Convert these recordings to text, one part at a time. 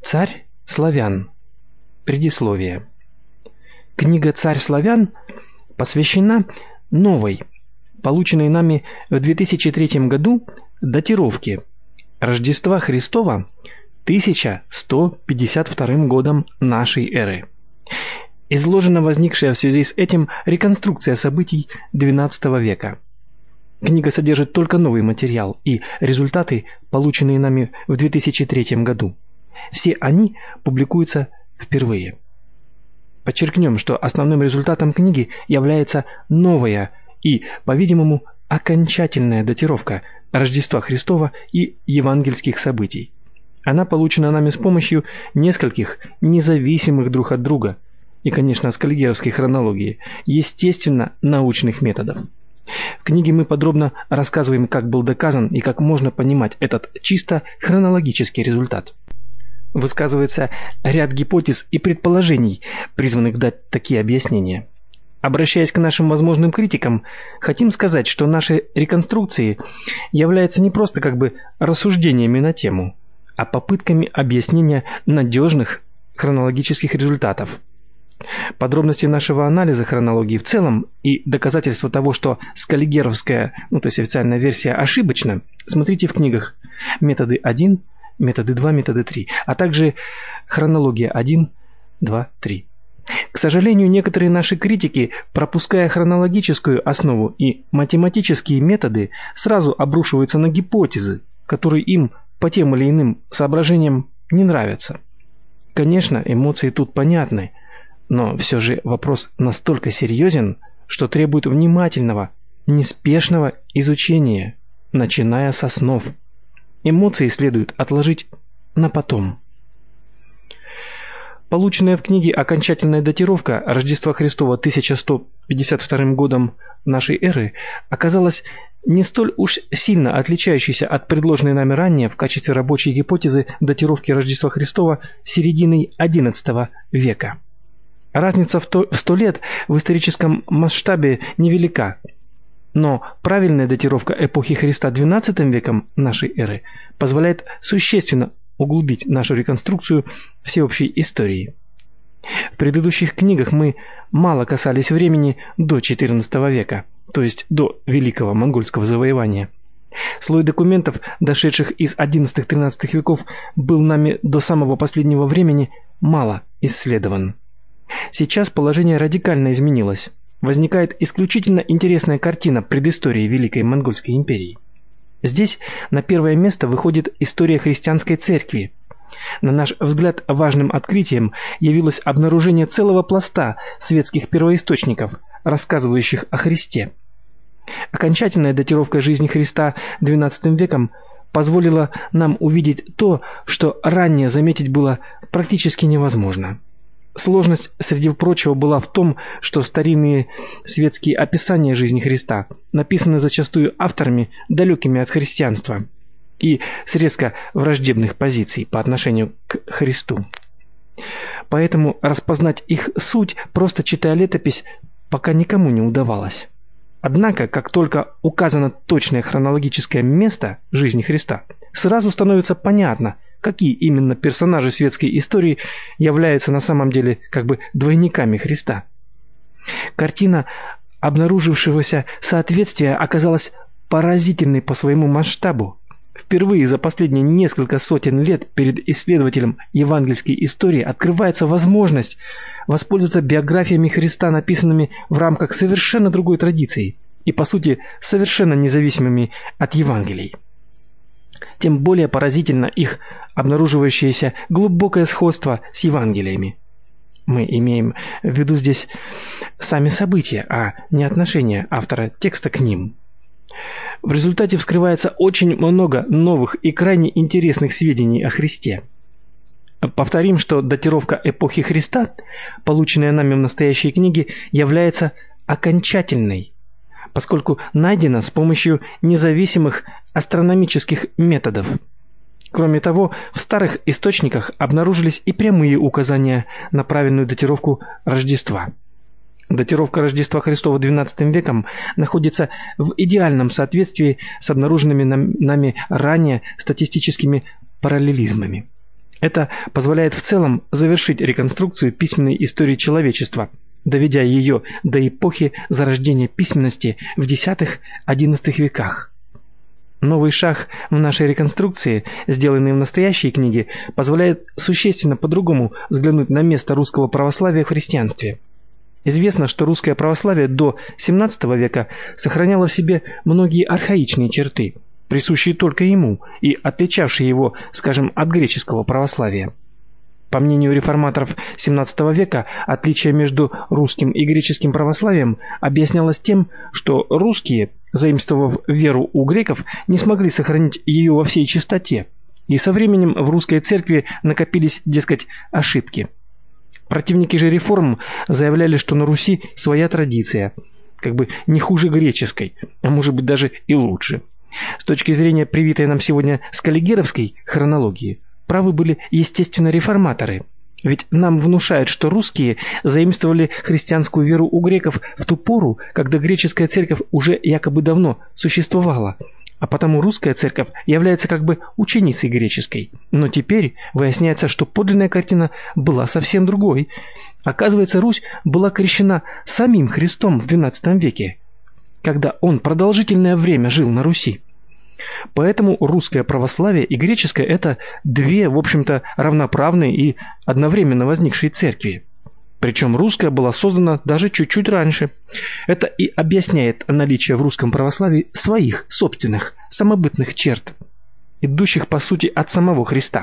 Царь славян. Предисловие. Книга «Царь славян» посвящена новой, полученной нами в 2003 году, датировке Рождества Христова 1152 годом нашей эры. Изложена возникшая в связи с этим реконструкция событий XII века. Книга содержит только новый материал и результаты, полученные нами в 2003 году. Все они публикуются впервые. Подчеркнем, что основным результатом книги является новая и, по-видимому, окончательная датировка Рождества Христова и евангельских событий. Она получена нами с помощью нескольких независимых друг от друга и, конечно, с каллигеровской хронологии, естественно-научных методов. В книге мы подробно рассказываем, как был доказан и как можно понимать этот чисто хронологический результат. Высказывается ряд гипотез и предположений, призванных дать такие объяснения. Обращаясь к нашим возможным критикам, хотим сказать, что наши реконструкции являются не просто рассуждениями на тему, а попытками объяснения надежных хронологических результатов. Подробности нашего анализа хронологии в целом и доказательства того, что скаллигеровская, то есть официальная версия, ошибочна, смотрите в книгах «Методы 1», «Методы 2», «Методы 3», а также «Хронология 1», «2», «3». К сожалению, некоторые наши критики, пропуская хронологическую основу и математические методы, сразу обрушиваются на гипотезы, которые им по тем или иным соображениям не нравятся. Конечно, эмоции тут понятны, но все же вопрос настолько серьезен, что требует внимательного, неспешного изучения, начиная с основ. Эмоции следует отложить на потом. Полученная в книге окончательная датировка Рождества Христова 1152 годом нашей эры оказалась не столь уж сильно отличающейся от предложенной нами ранее в качестве рабочей гипотезы датировки Рождества Христова серединой XI века. Разница в 100 лет в историческом масштабе невелика, но правильная датировка эпохи Христа XII веком нашей эры позволяет существенно углубить нашу реконструкцию всеобщей истории. В предыдущих книгах мы мало касались времени до XIV века, то есть до Великого монгольского завоевания. Слой документов, дошедших из XI-XIII веков, был нами до самого последнего времени мало исследован. Сейчас положение радикально изменилось. Возникает исключительно интересная картина предыстории Великой Монгольской империи. Здесь на первое место выходит история христианской церкви. На наш взгляд, важным открытием явилось обнаружение целого пласта светских первоисточников, рассказывающих о Христе. Окончательная датировка жизни Христа XII веком позволила нам увидеть то, что ранее заметить было практически невозможно. Сложность, среди прочего, была в том, что старинные светские описания жизни Христа написаны зачастую авторами, далекими от христианства и с резко враждебных позиций по отношению к Христу. Поэтому распознать их суть, просто читая летопись, пока никому не удавалось. Однако, как только указано точное хронологическое место жизни Христа, сразу становится понятно, какие именно персонажи светской истории являются на самом деле двойниками Христа. Картина обнаружившегося соответствия оказалась поразительной по своему масштабу. Впервые за последние несколько сотен лет перед исследователем евангельской истории открывается возможность воспользоваться биографиями Христа, написанными в рамках совершенно другой традиции и, по сути, совершенно независимыми от Евангелий. Тем более поразительно их обнаруживающееся глубокое сходство с Евангелиями. Мы имеем в виду здесь сами события, а не отношение автора текста к ним. В результате вскрывается очень много новых и крайне интересных сведений о Христе. Повторим, что датировка эпохи Христа, полученная нами в настоящей книге, является окончательной, поскольку найдена с помощью независимых астрономических методов. Кроме того, в старых источниках обнаружились и прямые указания на правильную датировку Рождества. Датировка Рождества Христова XII веком находится в идеальном соответствии с обнаруженными нами ранее статистическими параллелизмами. Это позволяет в целом завершить реконструкцию письменной истории человечества, доведя ее до эпохи зарождения письменности в X-XI веках. Новый шаг в нашей реконструкции, сделанный в настоящей книге, позволяет существенно по-другому взглянуть на место русского православия в христианстве. Известно, что русское православие до XVII века сохраняло в себе многие архаичные черты, присущие только ему и отличавшие его, скажем, от греческого православия. По мнению реформаторов XVII века, отличие между русским и греческим православием объяснялось тем, что русские, заимствовав веру у греков, не смогли сохранить ее во всей чистоте, и со временем в русской церкви накопились, дескать, ошибки. Противники же реформ заявляли, что на Руси своя традиция, как бы не хуже греческой, а может быть даже и лучше. С точки зрения привитой нам сегодня скаллигеровской хронологии, правы были, естественно, реформаторы. Ведь нам внушают, что русские заимствовали христианскую веру у греков в ту пору, когда греческая церковь уже якобы давно существовала, а потому русская церковь является как бы ученицей греческой. Но теперь выясняется, что подлинная картина была совсем другой. Оказывается, Русь была крещена самим Христом в XII веке, когда он продолжительное время жил на Руси. Поэтому русское православие и греческое – это две, в общем-то, равноправные и одновременно возникшие церкви. Причем русская была создана даже чуть-чуть раньше. Это и объясняет наличие в русском православии своих собственных самобытных черт, идущих по сути от самого Христа.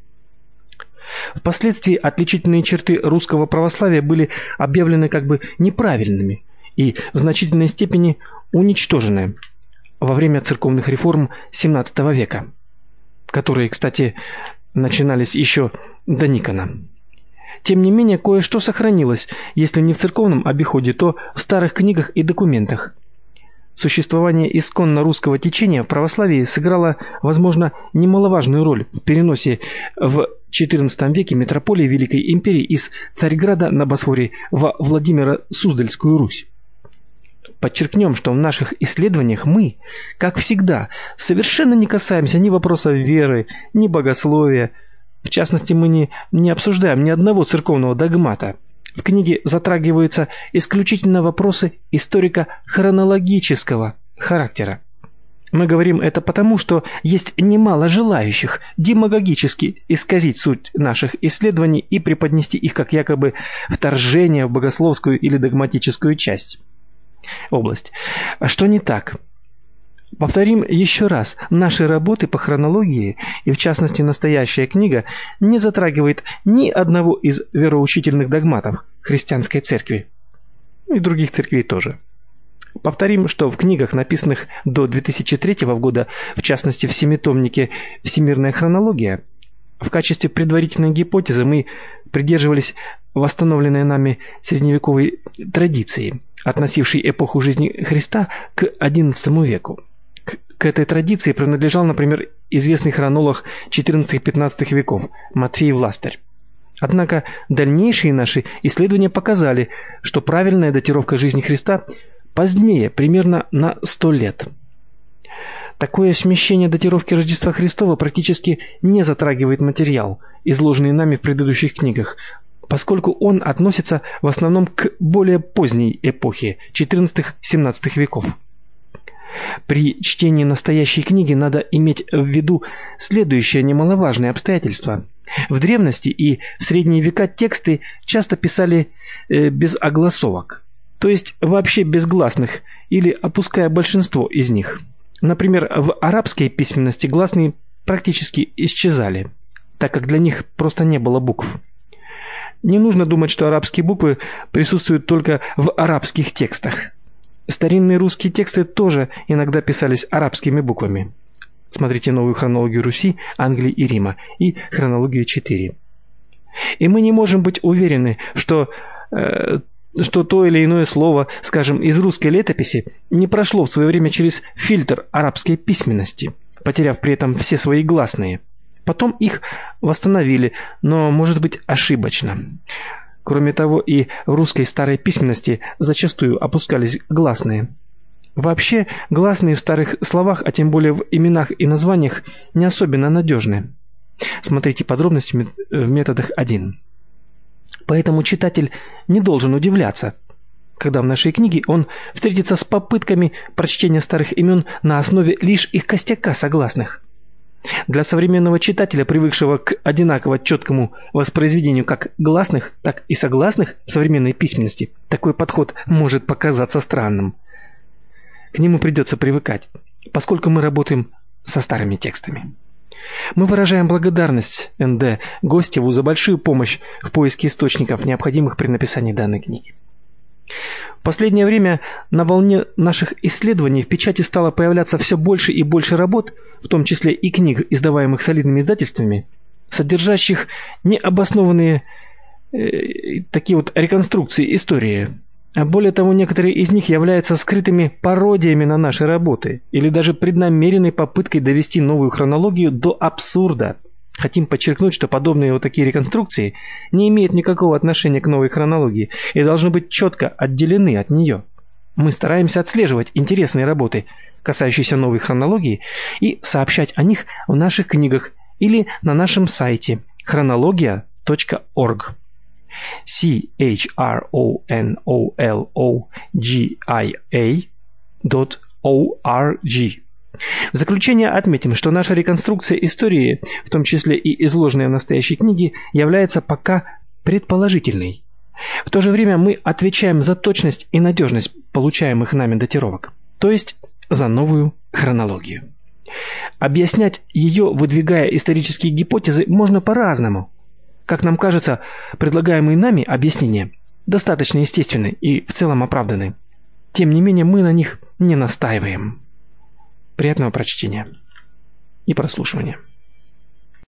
Впоследствии отличительные черты русского православия были объявлены как бы неправильными и в значительной степени уничтожены во время церковных реформ XVII века, которые, кстати, начинались еще до Никона. Тем не менее, кое-что сохранилось, если не в церковном обиходе, то в старых книгах и документах. Существование исконно русского течения в православии сыграло, возможно, немаловажную роль в переносе в XIV веке метрополии Великой империи из Царьграда на Босфоре во Владимиро-Суздальскую Русь. Подчеркнем, что в наших исследованиях мы, как всегда, совершенно не касаемся ни вопросов веры, ни богословия. В частности, мы не обсуждаем ни одного церковного догмата. В книге затрагиваются исключительно вопросы историко-хронологического характера. Мы говорим это потому, что есть немало желающих демагогически исказить суть наших исследований и преподнести их как якобы вторжение в богословскую или догматическую область. А что не так? Повторим еще раз, наши работы по хронологии, и в частности настоящая книга, не затрагивает ни одного из вероучительных догматов христианской церкви, и других церквей тоже. Повторим, что в книгах, написанных до 2003 года, в частности в семитомнике «Всемирная хронология», в качестве предварительной гипотезы мы придерживались восстановленной нами средневековой традиции, относившей эпоху жизни Христа к XI веку. К этой традиции принадлежал, например, известный хронолог XIV-XV веков Матфей Властарь. Однако дальнейшие наши исследования показали, что правильная датировка жизни Христа позднее, примерно на 100 лет. Такое смещение датировки Рождества Христова практически не затрагивает материал, изложенный нами в предыдущих книгах, поскольку он относится в основном к более поздней эпохе XIV-XVII веков. При чтении настоящей книги надо иметь в виду следующее немаловажное обстоятельство. В древности и в средние века тексты часто писали без огласовок, то есть вообще без гласных или опуская большинство из них. Например, в арабской письменности гласные практически исчезали, так как для них просто не было букв. Не нужно думать, что арабские буквы присутствуют только в арабских текстах. Старинные русские тексты тоже иногда писались арабскими буквами. Смотрите новую хронологию Руси, Англии и Рима и хронологию 4. И мы не можем быть уверены, что то или иное слово, скажем, из русской летописи не прошло в свое время через фильтр арабской письменности, потеряв при этом все свои гласные. Потом их восстановили, но, может быть, ошибочно. Кроме того, и в русской старой письменности зачастую опускались гласные. Вообще, гласные в старых словах, а тем более в именах и названиях, не особенно надежны. Смотрите подробности в методах 1. Поэтому читатель не должен удивляться, когда в нашей книге он встретится с попытками прочтения старых имен на основе лишь их костяка согласных. Для современного читателя, привыкшего к одинаково четкому воспроизведению как гласных, так и согласных в современной письменности, такой подход может показаться странным. К нему придется привыкать, поскольку мы работаем со старыми текстами. Мы выражаем благодарность Н.Д. Гостеву за большую помощь в поиске источников, необходимых при написании данной книги. В последнее время на волне наших исследований в печати стало появляться все больше и больше работ, в том числе и книг, издаваемых солидными издательствами, содержащих необоснованные такие вот реконструкции истории. А более того, некоторые из них являются скрытыми пародиями на наши работы или даже преднамеренной попыткой довести новую хронологию до абсурда. Хотим подчеркнуть, что подобные вот такие реконструкции не имеют никакого отношения к новой хронологии и должны быть четко отделены от нее. Мы стараемся отслеживать интересные работы, касающиеся новой хронологии, и сообщать о них в наших книгах или на нашем сайте chronologia.org. chronologia.org. В заключение отметим, что наша реконструкция истории, в том числе и изложенная в настоящей книге, является пока предположительной. В то же время мы отвечаем за точность и надежность получаемых нами датировок, то есть за новую хронологию. Объяснять ее, выдвигая исторические гипотезы, можно по-разному. Как нам кажется, предлагаемые нами объяснения достаточно естественны и в целом оправданы. Тем не менее, мы на них не настаиваем. Приятного прочтения и прослушивания.